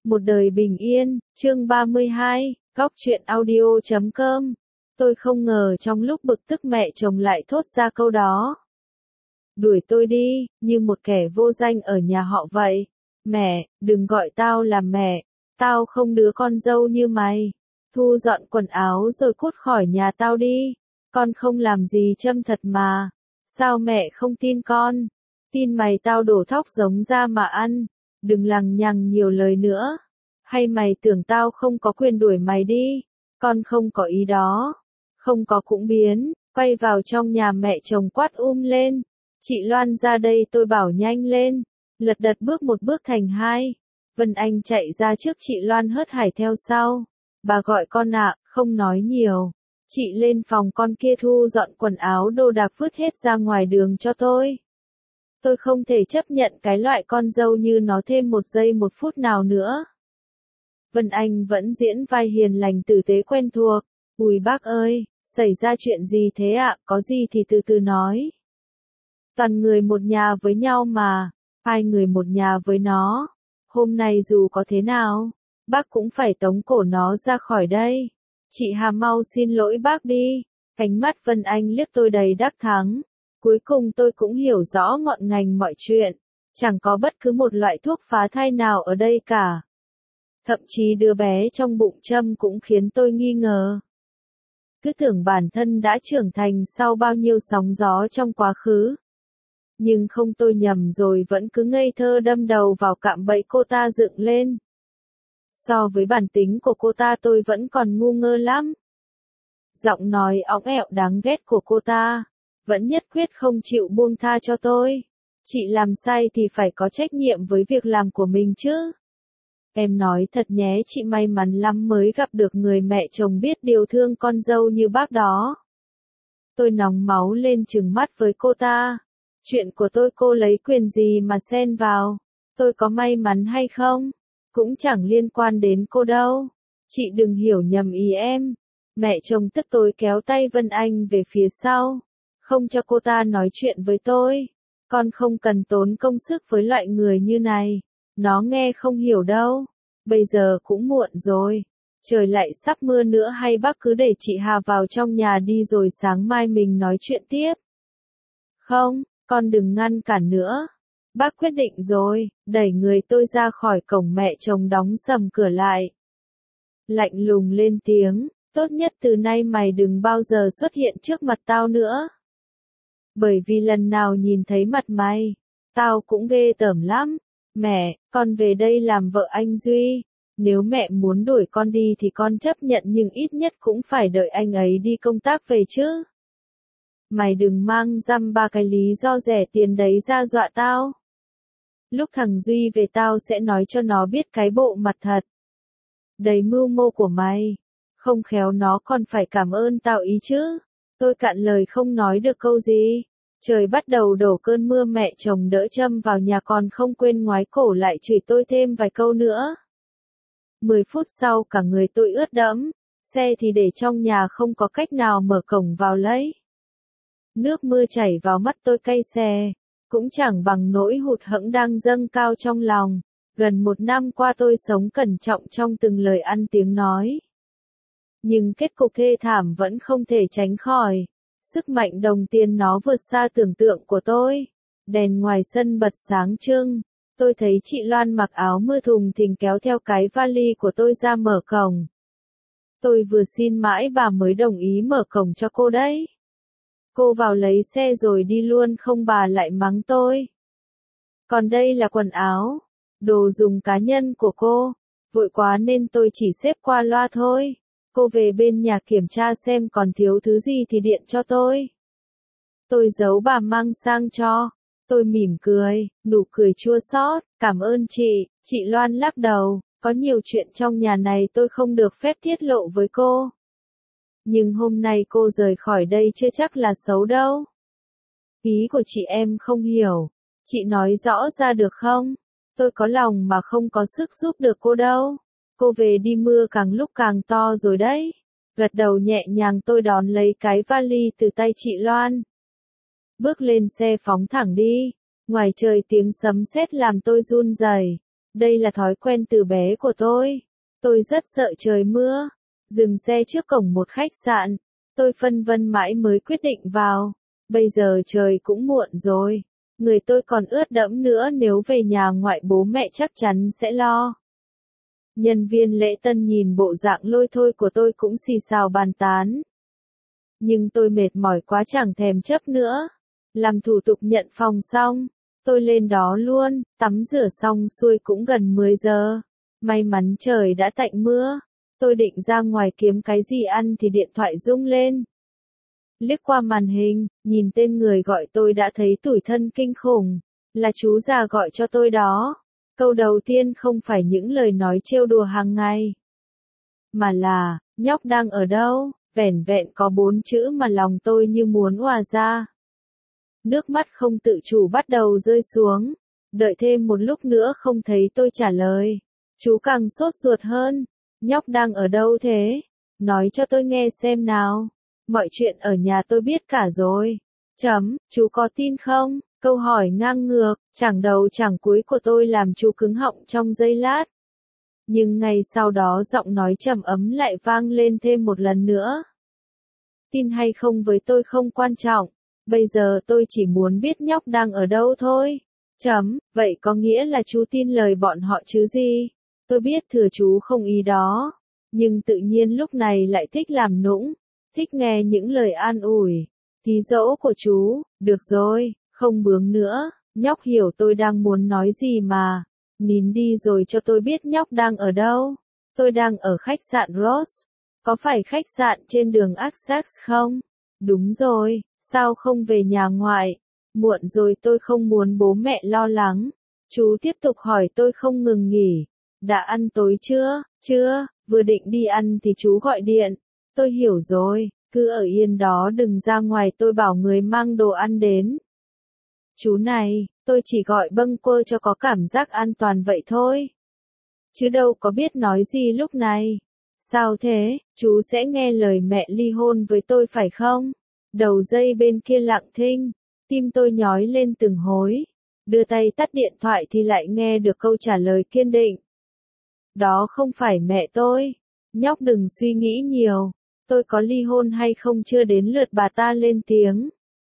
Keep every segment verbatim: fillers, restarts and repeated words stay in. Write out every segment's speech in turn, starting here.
Một đời bình yên, chương ba mươi hai, góc truyện audio chấm com. Tôi không ngờ trong lúc bực tức mẹ chồng lại thốt ra câu đó. Đuổi tôi đi, như một kẻ vô danh ở nhà họ vậy. Mẹ, đừng gọi tao là mẹ, tao không đứa con dâu như mày. Thu dọn quần áo rồi cút khỏi nhà tao đi. Con không làm gì châm thật mà. Sao mẹ không tin con? Tin mày tao đổ thóc giống ra mà ăn. Đừng lằng nhằng nhiều lời nữa. Hay mày tưởng tao không có quyền đuổi mày đi? Con không có ý đó. Không có cũng biến. Quay vào trong nhà mẹ chồng quát um lên. Chị Loan ra đây tôi bảo nhanh lên. Lật đật bước một bước thành hai. Vân Anh chạy ra trước, chị Loan hớt hải theo sau. Bà gọi con ạ, không nói nhiều. Chị lên phòng con kia thu dọn quần áo đồ đạc vứt hết ra ngoài đường cho tôi. Tôi không thể chấp nhận cái loại con dâu như nó thêm một giây một phút nào nữa. Vân Anh vẫn diễn vai hiền lành tử tế quen thuộc. Ui bác ơi, xảy ra chuyện gì thế ạ, có gì thì từ từ nói. Toàn người một nhà với nhau mà, hai người một nhà với nó. Hôm nay dù có thế nào, bác cũng phải tống cổ nó ra khỏi đây. Chị Hà mau xin lỗi bác đi. Ánh mắt Vân Anh liếc tôi đầy đắc thắng. Cuối cùng tôi cũng hiểu rõ ngọn ngành mọi chuyện. Chẳng có bất cứ một loại thuốc phá thai nào ở đây cả. Thậm chí đứa bé trong bụng Trâm cũng khiến tôi nghi ngờ. Cứ tưởng bản thân đã trưởng thành sau bao nhiêu sóng gió trong quá khứ. Nhưng không, tôi nhầm rồi, vẫn cứ ngây thơ đâm đầu vào cạm bẫy cô ta dựng lên. So với bản tính của cô ta tôi vẫn còn ngu ngơ lắm. Giọng nói óng ẹo đáng ghét của cô ta vẫn nhất quyết không chịu buông tha cho tôi. Chị làm sai thì phải có trách nhiệm với việc làm của mình chứ. Em nói thật nhé, chị may mắn lắm mới gặp được người mẹ chồng biết điều thương con dâu như bác đó. Tôi nóng máu lên trừng mắt với cô ta. Chuyện của tôi cô lấy quyền gì mà xen vào? Tôi có may mắn hay không? Cũng chẳng liên quan đến cô đâu. Chị đừng hiểu nhầm ý em. Mẹ chồng tức tối kéo tay Vân Anh về phía sau. Không cho cô ta nói chuyện với tôi. Con không cần tốn công sức với loại người như này. Nó nghe không hiểu đâu. Bây giờ cũng muộn rồi. Trời lại sắp mưa nữa, hay bác cứ để chị Hà vào trong nhà đi rồi sáng mai mình nói chuyện tiếp. Không, con đừng ngăn cản nữa. Bác quyết định rồi, đẩy người tôi ra khỏi cổng, mẹ chồng đóng sầm cửa lại. Lạnh lùng lên tiếng, tốt nhất từ nay mày đừng bao giờ xuất hiện trước mặt tao nữa. Bởi vì lần nào nhìn thấy mặt mày, tao cũng ghê tởm lắm. Mẹ, con về đây làm vợ anh Duy. Nếu mẹ muốn đuổi con đi thì con chấp nhận, nhưng ít nhất cũng phải đợi anh ấy đi công tác về chứ. Mày đừng mang dăm ba cái lý do rẻ tiền đấy ra dọa tao. Lúc thằng Duy về tao sẽ nói cho nó biết cái bộ mặt thật. Đầy mưu mô của mày. Không khéo nó còn phải cảm ơn tao ý chứ. Tôi cạn lời không nói được câu gì. Trời bắt đầu đổ cơn mưa, mẹ chồng đỡ Trâm vào nhà còn không quên ngoái cổ lại chửi tôi thêm vài câu nữa. Mười phút sau cả người tôi ướt đẫm. Xe thì để trong nhà, không có cách nào mở cổng vào lấy. Nước mưa chảy vào mắt tôi cay xè. Cũng chẳng bằng nỗi hụt hẫng đang dâng cao trong lòng. Gần một năm qua tôi sống cẩn trọng trong từng lời ăn tiếng nói. Nhưng kết cục thê thảm vẫn không thể tránh khỏi. Sức mạnh đồng tiền nó vượt xa tưởng tượng của tôi. Đèn ngoài sân bật sáng trưng. Tôi thấy chị Loan mặc áo mưa thùng thình kéo theo cái vali của tôi ra mở cổng. Tôi vừa xin mãi bà mới đồng ý mở cổng cho cô đấy. Cô vào lấy xe rồi đi luôn, không bà lại mắng tôi. Còn đây là quần áo, đồ dùng cá nhân của cô. Vội quá nên tôi chỉ xếp qua loa thôi. Cô về bên nhà kiểm tra xem còn thiếu thứ gì thì điện cho tôi. Tôi giấu bà mang sang cho. Tôi mỉm cười, nụ cười chua xót. Cảm ơn chị. Chị Loan lắc đầu. Có nhiều chuyện trong nhà này tôi không được phép tiết lộ với cô. Nhưng hôm nay cô rời khỏi đây chưa chắc là xấu đâu. Ý của chị em không hiểu. Chị nói rõ ra được không? Tôi có lòng mà không có sức giúp được cô đâu. Cô về đi, mưa càng lúc càng to rồi đấy. Gật đầu nhẹ nhàng tôi đón lấy cái vali từ tay chị Loan. Bước lên xe phóng thẳng đi. Ngoài trời tiếng sấm sét làm tôi run rẩy. Đây là thói quen từ bé của tôi. Tôi rất sợ trời mưa. Dừng xe trước cổng một khách sạn. Tôi phân vân mãi mới quyết định vào. Bây giờ trời cũng muộn rồi. Người tôi còn ướt đẫm nữa, nếu về nhà ngoại bố mẹ chắc chắn sẽ lo. Nhân viên lễ tân nhìn bộ dạng lôi thôi của tôi cũng xì xào bàn tán. Nhưng tôi mệt mỏi quá chẳng thèm chấp nữa. Làm thủ tục nhận phòng xong, tôi lên đó luôn, tắm rửa xong xuôi cũng gần mười giờ. May mắn trời đã tạnh mưa. Tôi định ra ngoài kiếm cái gì ăn thì điện thoại rung lên. Liếc qua màn hình, nhìn tên người gọi tôi đã thấy tủi thân kinh khủng. Là chú già gọi cho tôi đó. Câu đầu tiên không phải những lời nói trêu đùa hàng ngày. Mà là, nhóc đang ở đâu? Vẻn vẹn có bốn chữ mà lòng tôi như muốn òa ra. Nước mắt không tự chủ bắt đầu rơi xuống. Đợi thêm một lúc nữa không thấy tôi trả lời. Chú càng sốt ruột hơn. Nhóc đang ở đâu thế? Nói cho tôi nghe xem nào. Mọi chuyện ở nhà tôi biết cả rồi. Chấm, chú có tin không? Câu hỏi ngang ngược, chẳng đầu chẳng cuối của tôi làm chú cứng họng trong giây lát. Nhưng ngay sau đó giọng nói trầm ấm lại vang lên thêm một lần nữa. Tin hay không với tôi không quan trọng. Bây giờ tôi chỉ muốn biết nhóc đang ở đâu thôi. Chấm, vậy có nghĩa là chú tin lời bọn họ chứ gì? Tôi biết thừa chú không ý đó. Nhưng tự nhiên lúc này lại thích làm nũng. Thích nghe những lời an ủi. Tí dỗ của chú, được rồi, không bướng nữa. Nhóc hiểu tôi đang muốn nói gì mà. Nín đi rồi cho tôi biết nhóc đang ở đâu. Tôi đang ở khách sạn Rose. Có phải khách sạn trên đường Essex không? Đúng rồi, sao không về nhà ngoại? Muộn rồi, tôi không muốn bố mẹ lo lắng. Chú tiếp tục hỏi tôi không ngừng nghỉ. Đã ăn tối chưa? Chưa, vừa định đi ăn thì chú gọi điện. Tôi hiểu rồi, cứ ở yên đó đừng ra ngoài, tôi bảo người mang đồ ăn đến. Chú này, tôi chỉ gọi bâng quơ cho có cảm giác an toàn vậy thôi. Chứ đâu có biết nói gì lúc này. Sao thế, chú sẽ nghe lời mẹ ly hôn với tôi phải không? Đầu dây bên kia lặng thinh, tim tôi nhói lên từng hối. Đưa tay tắt điện thoại thì lại nghe được câu trả lời kiên định. Đó không phải mẹ tôi. Nhóc đừng suy nghĩ nhiều. Tôi có ly hôn hay không chưa đến lượt bà ta lên tiếng.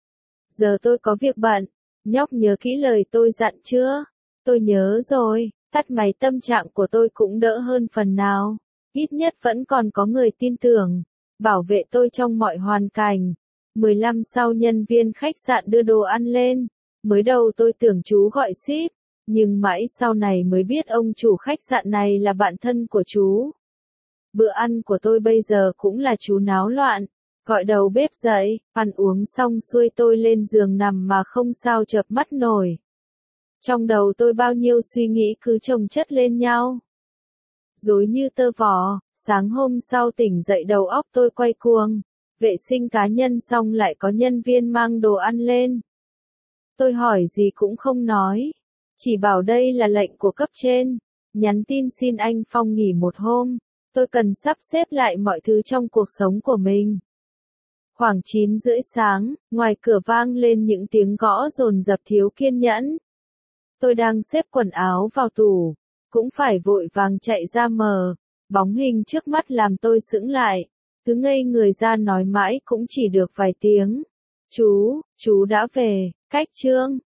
Giờ tôi có việc bận. Nhóc nhớ kỹ lời tôi dặn chưa? Tôi nhớ rồi. Tắt máy, tâm trạng của tôi cũng đỡ hơn phần nào. Ít nhất vẫn còn có người tin tưởng, bảo vệ tôi trong mọi hoàn cảnh. mười lăm sau nhân viên khách sạn đưa đồ ăn lên. Mới đầu tôi tưởng chú gọi ship, nhưng mãi sau này mới biết ông chủ khách sạn này là bạn thân của chú. Bữa ăn của tôi bây giờ cũng là chú náo loạn. Gọi đầu bếp dậy, ăn uống xong xuôi tôi lên giường nằm mà không sao chợp mắt nổi. Trong đầu tôi bao nhiêu suy nghĩ cứ chồng chất lên nhau. Rối như tơ vò, sáng hôm sau tỉnh dậy đầu óc tôi quay cuồng. Vệ sinh cá nhân xong lại có nhân viên mang đồ ăn lên. Tôi hỏi gì cũng không nói. Chỉ bảo đây là lệnh của cấp trên. Nhắn tin xin anh Phong nghỉ một hôm. Tôi cần sắp xếp lại mọi thứ trong cuộc sống của mình. Khoảng chín rưỡi sáng, ngoài cửa vang lên những tiếng gõ dồn dập thiếu kiên nhẫn. Tôi đang xếp quần áo vào tủ. Cũng phải vội vàng chạy ra mở. Bóng hình trước mắt làm tôi sững lại. Cứ ngây người ra nói mãi cũng chỉ được vài tiếng. Chú, chú đã về, cách Trương.